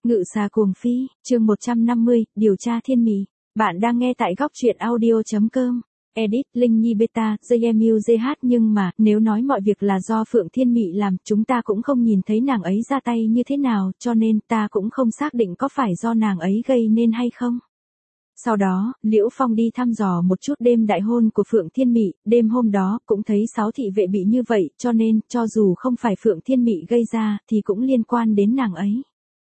Ngự xà cuồng phi, chương 150, điều tra thiên mị. Bạn đang nghe tại góc truyện audio.com. Edit, Linh Nhi Beta, JMUJH. Nhưng mà, nếu nói mọi việc là do Phượng Thiên Mị làm, chúng ta cũng không nhìn thấy nàng ấy ra tay như thế nào, cho nên ta cũng không xác định có phải do nàng ấy gây nên hay không. Sau đó, Liễu Phong đi thăm dò một chút đêm đại hôn của Phượng Thiên Mị, đêm hôm đó cũng thấy 6 thị vệ bị như vậy, cho nên, cho dù không phải Phượng Thiên Mị gây ra, thì cũng liên quan đến nàng ấy.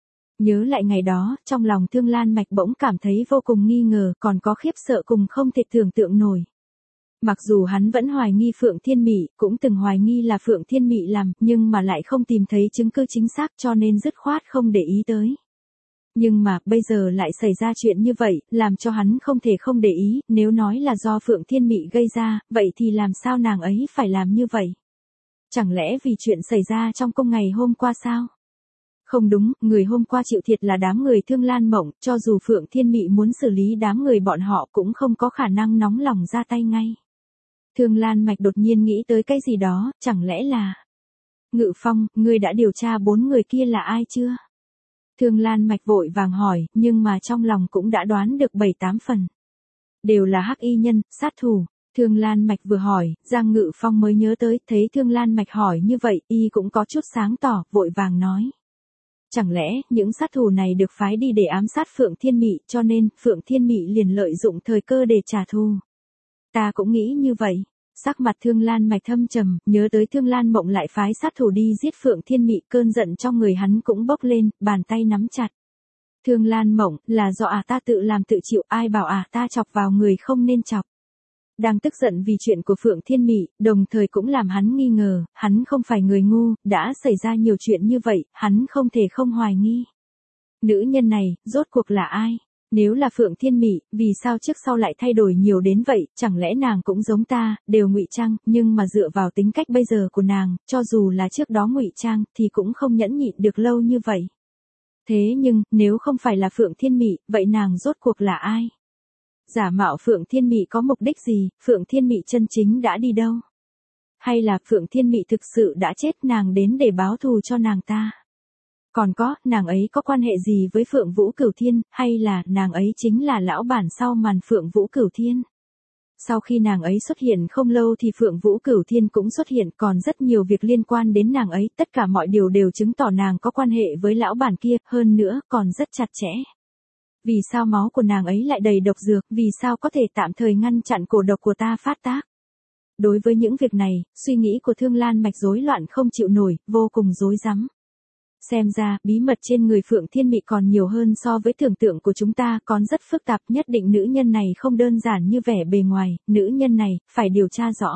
Nhớ lại ngày đó, trong lòng Thương Lan Mạch bỗng cảm thấy vô cùng nghi ngờ, còn có khiếp sợ cùng không thể tưởng tượng nổi. Mặc dù hắn vẫn hoài nghi Phượng Thiên Mị, cũng từng hoài nghi là Phượng Thiên Mị làm, nhưng mà lại không tìm thấy chứng cứ chính xác cho nên dứt khoát không để ý tới. Nhưng mà, bây giờ lại xảy ra chuyện như vậy, làm cho hắn không thể không để ý, nếu nói là do Phượng Thiên Mị gây ra, vậy thì làm sao nàng ấy phải làm như vậy? Chẳng lẽ vì chuyện xảy ra trong cung ngày hôm qua sao? Không đúng, người hôm qua chịu thiệt là đám người Thương Lan Mộng, cho dù Phượng Thiên Mị muốn xử lý đám người bọn họ cũng không có khả năng nóng lòng ra tay ngay. Thương Lan Mạch đột nhiên nghĩ tới cái gì đó, chẳng lẽ là... Ngự Phong, ngươi đã điều tra 4 người kia là ai chưa? Thương Lan Mạch vội vàng hỏi, nhưng mà trong lòng cũng đã đoán được 7-8 phần. Đều là hắc y nhân, sát thủ. Thương Lan Mạch vừa hỏi, Giang Ngự Phong mới nhớ tới, thấy Thương Lan Mạch hỏi như vậy, y cũng có chút sáng tỏ, vội vàng nói. Chẳng lẽ, những sát thủ này được phái đi để ám sát Phượng Thiên Mị, cho nên, Phượng Thiên Mị liền lợi dụng thời cơ để trả thù. Ta cũng nghĩ như vậy. Sắc mặt Thương Lan Mạch thâm trầm, nhớ tới Thương Lan Mộng lại phái sát thủ đi giết Phượng Thiên Mị, cơn giận trong người hắn cũng bốc lên, bàn tay nắm chặt. Thương Lan Mộng, là do ta tự làm tự chịu, ai bảo ta chọc vào người không nên chọc. Đang tức giận vì chuyện của Phượng Thiên Mị, đồng thời cũng làm hắn nghi ngờ, hắn không phải người ngu, đã xảy ra nhiều chuyện như vậy, hắn không thể không hoài nghi. Nữ nhân này, rốt cuộc là ai? Nếu là Phượng Thiên Mị, vì sao trước sau lại thay đổi nhiều đến vậy, chẳng lẽ nàng cũng giống ta, đều ngụy trang, nhưng mà dựa vào tính cách bây giờ của nàng, cho dù là trước đó ngụy trang, thì cũng không nhẫn nhịn được lâu như vậy. Thế nhưng, nếu không phải là Phượng Thiên Mị, vậy nàng rốt cuộc là ai? Giả mạo Phượng Thiên Mị có mục đích gì, Phượng Thiên Mị chân chính đã đi đâu? Hay là Phượng Thiên Mị thực sự đã chết, nàng đến để báo thù cho nàng ta? Còn có, nàng ấy có quan hệ gì với Phượng Vũ Cửu Thiên, hay là nàng ấy chính là lão bản sau màn Phượng Vũ Cửu Thiên? Sau khi nàng ấy xuất hiện không lâu thì Phượng Vũ Cửu Thiên cũng xuất hiện, còn rất nhiều việc liên quan đến nàng ấy, tất cả mọi điều đều chứng tỏ nàng có quan hệ với lão bản kia, hơn nữa, còn rất chặt chẽ. Vì sao máu của nàng ấy lại đầy độc dược, vì sao có thể tạm thời ngăn chặn cổ độc của ta phát tác? Đối với những việc này, suy nghĩ của Thương Lan Mạch rối loạn không chịu nổi, vô cùng rối rắm. Xem ra, bí mật trên người Phượng Thiên Mị còn nhiều hơn so với tưởng tượng của chúng ta, còn rất phức tạp, nhất định nữ nhân này không đơn giản như vẻ bề ngoài, nữ nhân này, phải điều tra rõ.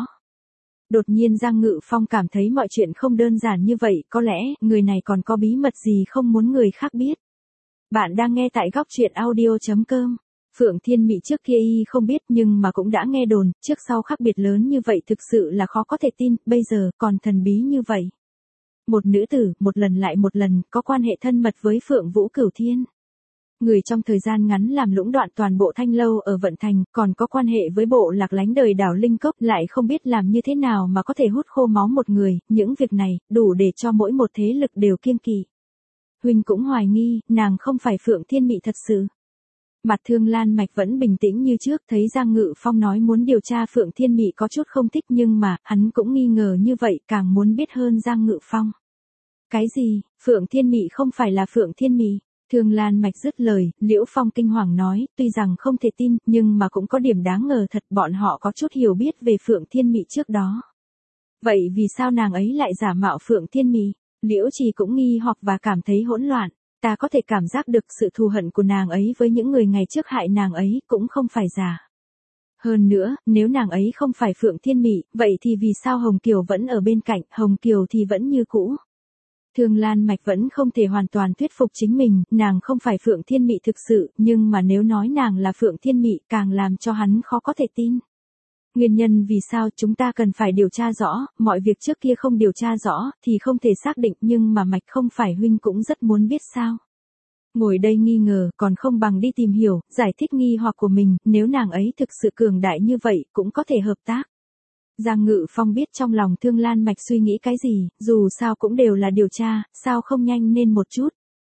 Đột nhiên Giang Ngự Phong cảm thấy mọi chuyện không đơn giản như vậy, có lẽ, người này còn có bí mật gì không muốn người khác biết. Bạn đang nghe tại góc truyện audio.com. Phượng Thiên Mị trước kia y không biết nhưng mà cũng đã nghe đồn, trước sau khác biệt lớn như vậy thực sự là khó có thể tin, bây giờ còn thần bí như vậy. Một nữ tử, một lần lại một lần, có quan hệ thân mật với Phượng Vũ Cửu Thiên. Người trong thời gian ngắn làm lũng đoạn toàn bộ Thanh Lâu ở Vận Thành, còn có quan hệ với bộ lạc lánh đời đảo Linh Cốc, lại không biết làm như thế nào mà có thể hút khô máu một người, những việc này, đủ để cho mỗi một thế lực đều kiêng kỵ. Huynh cũng hoài nghi, nàng không phải Phượng Thiên Mị thật sự. Mặt Thương Lan Mạch vẫn bình tĩnh như trước, thấy Giang Ngự Phong nói muốn điều tra Phượng Thiên Mị có chút không thích nhưng mà, hắn cũng nghi ngờ như vậy, càng muốn biết hơn Giang Ngự Phong. Cái gì, Phượng Thiên Mị không phải là Phượng Thiên Mị? Thương Lan Mạch dứt lời, Liễu Phong kinh hoàng nói, tuy rằng không thể tin, nhưng mà cũng có điểm đáng ngờ thật, bọn họ có chút hiểu biết về Phượng Thiên Mị trước đó. Vậy vì sao nàng ấy lại giả mạo Phượng Thiên Mị? Liễu Trì cũng nghi hoặc và cảm thấy hỗn loạn. Ta có thể cảm giác được sự thù hận của nàng ấy với những người ngày trước hại nàng ấy cũng không phải giả. Hơn nữa, nếu nàng ấy không phải Phượng Thiên Mị, vậy thì vì sao Hồng Kiều vẫn ở bên cạnh, Hồng Kiều thì vẫn như cũ. Thương Lan Mạch vẫn không thể hoàn toàn thuyết phục chính mình, nàng không phải Phượng Thiên Mị thực sự, nhưng mà nếu nói nàng là Phượng Thiên Mị càng làm cho hắn khó có thể tin. Nguyên nhân vì sao chúng ta cần phải điều tra rõ, mọi việc trước kia không điều tra rõ, thì không thể xác định nhưng mà Mạch không phải huynh cũng rất muốn biết sao. Ngồi đây nghi ngờ, còn không bằng đi tìm hiểu, giải thích nghi hoặc của mình, nếu nàng ấy thực sự cường đại như vậy, cũng có thể hợp tác. Giang Ngự Phong biết trong lòng Thương Lan Mạch suy nghĩ cái gì, dù sao cũng đều là điều tra, sao không nhanh nên một chút.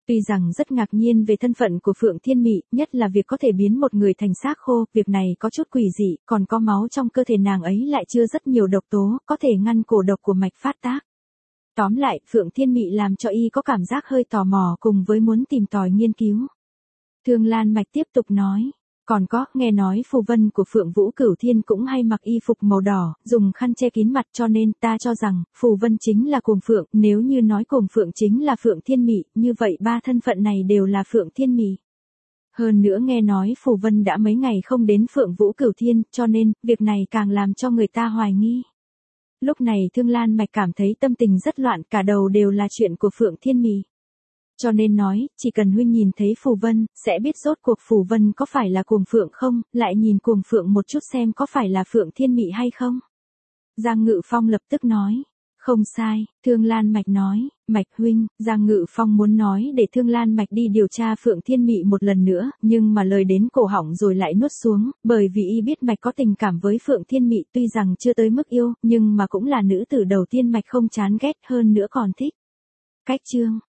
Tuy rằng rất ngạc nhiên về thân phận của Phượng Thiên Mị, nhất là việc có thể biến một người thành xác khô, việc này có chút quỷ dị, còn có máu trong cơ thể nàng ấy lại chưa rất nhiều độc tố, có thể ngăn cổ độc của mạch phát tác. Tóm lại, Phượng Thiên Mị làm cho y có cảm giác hơi tò mò cùng với muốn tìm tòi nghiên cứu. Thương Lan Mạch tiếp tục nói. Còn có, nghe nói phù vân của Phượng Vũ Cửu Thiên cũng hay mặc y phục màu đỏ, dùng khăn che kín mặt, cho nên ta cho rằng, phù vân chính là Cuồng Phượng, nếu như nói Cuồng Phượng chính là Phượng Thiên Mị, như vậy ba thân phận này đều là Phượng Thiên Mị. Hơn nữa nghe nói phù vân đã mấy ngày không đến Phượng Vũ Cửu Thiên, cho nên, việc này càng làm cho người ta hoài nghi. Lúc này Thương Lan Mạch cảm thấy tâm tình rất loạn, cả đầu đều là chuyện của Phượng Thiên Mị. Cho nên nói, chỉ cần huynh nhìn thấy phù vân, sẽ biết rốt cuộc phù vân có phải là Cuồng Phượng không, lại nhìn Cuồng Phượng một chút xem có phải là Phượng Thiên Mị hay không. Giang Ngự Phong lập tức nói. Không sai, Thương Lan Mạch nói, Mạch huynh, Giang Ngự Phong muốn nói để Thương Lan Mạch đi điều tra Phượng Thiên Mị một lần nữa, nhưng mà lời đến cổ họng rồi lại nuốt xuống, bởi vì y biết Mạch có tình cảm với Phượng Thiên Mị, tuy rằng chưa tới mức yêu, nhưng mà cũng là nữ tử đầu tiên Mạch không chán ghét, hơn nữa còn thích. Cách chương